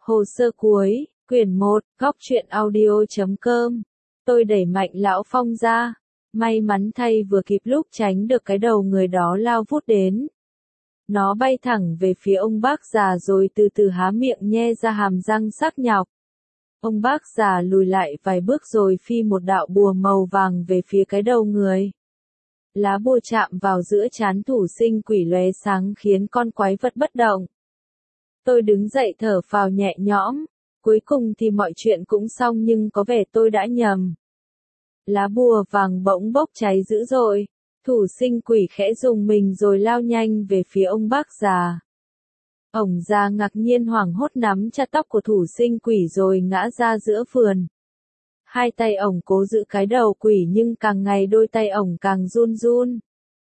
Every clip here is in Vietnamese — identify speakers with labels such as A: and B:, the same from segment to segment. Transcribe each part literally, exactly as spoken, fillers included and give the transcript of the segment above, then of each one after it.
A: Hồ sơ cuối, quyển một, góc truyện audio chấm com. Tôi đẩy mạnh lão Phong ra. May mắn thay vừa kịp lúc tránh được cái đầu người đó lao vút đến. Nó bay thẳng về phía ông bác già rồi từ từ há miệng nhe ra hàm răng sắc nhọc. Ông bác già lùi lại vài bước rồi phi một đạo bùa màu vàng về phía cái đầu người. Lá bùa chạm vào giữa trán thủ sinh quỷ lóe sáng khiến con quái vật bất động. Tôi đứng dậy thở phào nhẹ nhõm. Cuối cùng thì mọi chuyện cũng xong nhưng có vẻ tôi đã nhầm. Lá bùa vàng bỗng bốc cháy dữ dội. Thủ sinh quỷ khẽ rùng mình rồi lao nhanh về phía ông bác già. Ổng già ngạc nhiên hoảng hốt nắm chặt tóc của thủ sinh quỷ rồi ngã ra giữa vườn. Hai tay ổng cố giữ cái đầu quỷ nhưng càng ngày đôi tay ổng càng run run.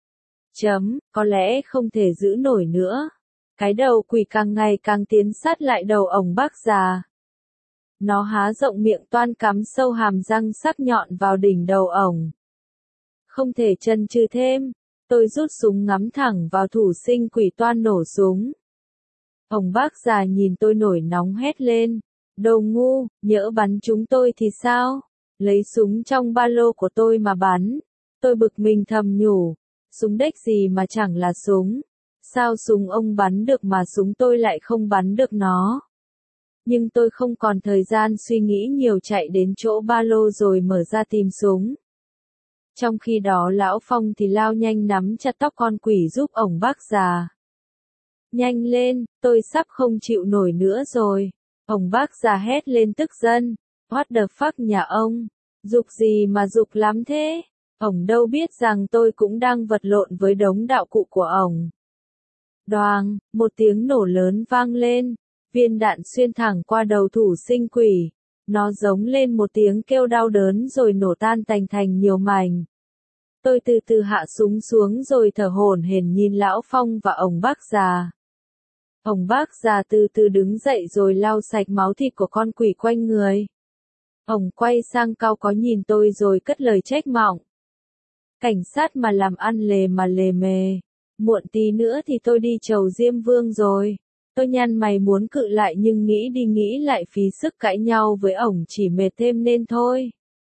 A: Chấm, có lẽ không thể giữ nổi nữa. Cái đầu quỷ càng ngày càng tiến sát lại đầu ổng bác già. Nó há rộng miệng toan cắm sâu hàm răng sắc nhọn vào đỉnh đầu ổng. Không thể chần chừ thêm, tôi rút súng ngắm thẳng vào thủ sinh quỷ toan nổ súng. Ổng bác già nhìn tôi nổi nóng hét lên, đồ ngu, nhỡ bắn chúng tôi thì sao? Lấy súng trong ba lô của tôi mà bắn. Tôi bực mình thầm nhủ, súng đếch gì mà chẳng là súng. Sao súng ông bắn được mà súng tôi lại không bắn được nó? Nhưng tôi không còn thời gian suy nghĩ nhiều chạy đến chỗ ba lô rồi mở ra tìm súng. Trong khi đó lão Phong thì lao nhanh nắm chặt tóc con quỷ giúp ổng bác già. Nhanh lên, tôi sắp không chịu nổi nữa rồi. Ổng bác già hét lên tức giận. What the fuck nhà ông? Giục gì mà giục lắm thế? Ổng đâu biết rằng tôi cũng đang vật lộn với đống đạo cụ của ổng. Đoàng, một tiếng nổ lớn vang lên. Viên đạn xuyên thẳng qua đầu thủ sinh quỷ. Nó giống lên một tiếng kêu đau đớn rồi nổ tan tành thành nhiều mảnh. Tôi từ từ hạ súng xuống rồi thở hổn hển nhìn lão Phong và ổng bác già. Ổng bác già từ từ đứng dậy rồi lau sạch máu thịt của con quỷ quanh người. Ổng quay sang cau có nhìn tôi rồi cất lời trách móc. Cảnh sát mà làm ăn lề mà lề mề. Muộn tí nữa thì tôi đi chầu Diêm Vương rồi. Tôi nhăn mày muốn cự lại nhưng nghĩ đi nghĩ lại phí sức cãi nhau với ổng chỉ mệt thêm nên thôi.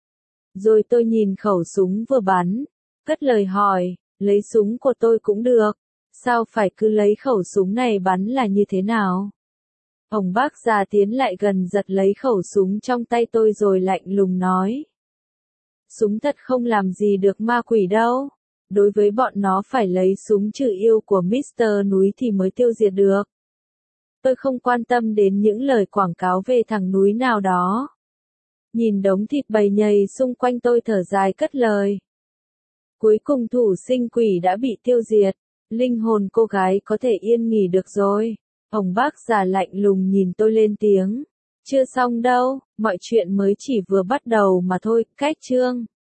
A: Rồi tôi nhìn khẩu súng vừa bắn. Cất lời hỏi, lấy súng của tôi cũng được. Sao phải cứ lấy khẩu súng này bắn là như thế nào? Ổng bác già tiến lại gần giật lấy khẩu súng trong tay tôi rồi lạnh lùng nói. Súng thật không làm gì được ma quỷ đâu. Đối với bọn nó phải lấy súng trừ yêu của mít tơ Núi thì mới tiêu diệt được. Tôi không quan tâm đến những lời quảng cáo về thằng núi nào đó. Nhìn đống thịt bầy nhầy xung quanh tôi thở dài cất lời. Cuối cùng thủ sinh quỷ đã bị tiêu diệt. Linh hồn cô gái có thể yên nghỉ được rồi. Ổng bác già lạnh lùng nhìn tôi lên tiếng. Chưa xong đâu, mọi chuyện mới chỉ vừa bắt đầu mà thôi, cách chương.